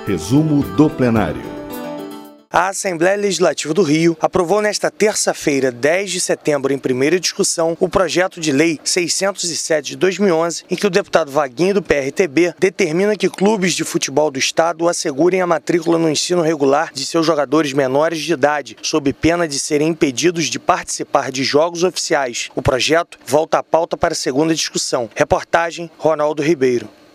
Resumo do plenário. A Assembleia Legislativa do Rio aprovou nesta terça-feira, 10 de setembro, em primeira discussão, o projeto de lei 607 de 2011, em que o deputado Vaguinho do PRTB determina que clubes de futebol do estado assegurem a matrícula no ensino regular de seus jogadores menores de idade, sob pena de serem impedidos de participar de jogos oficiais. O projeto volta à pauta para a segunda discussão. Reportagem, Ronaldo Ribeiro.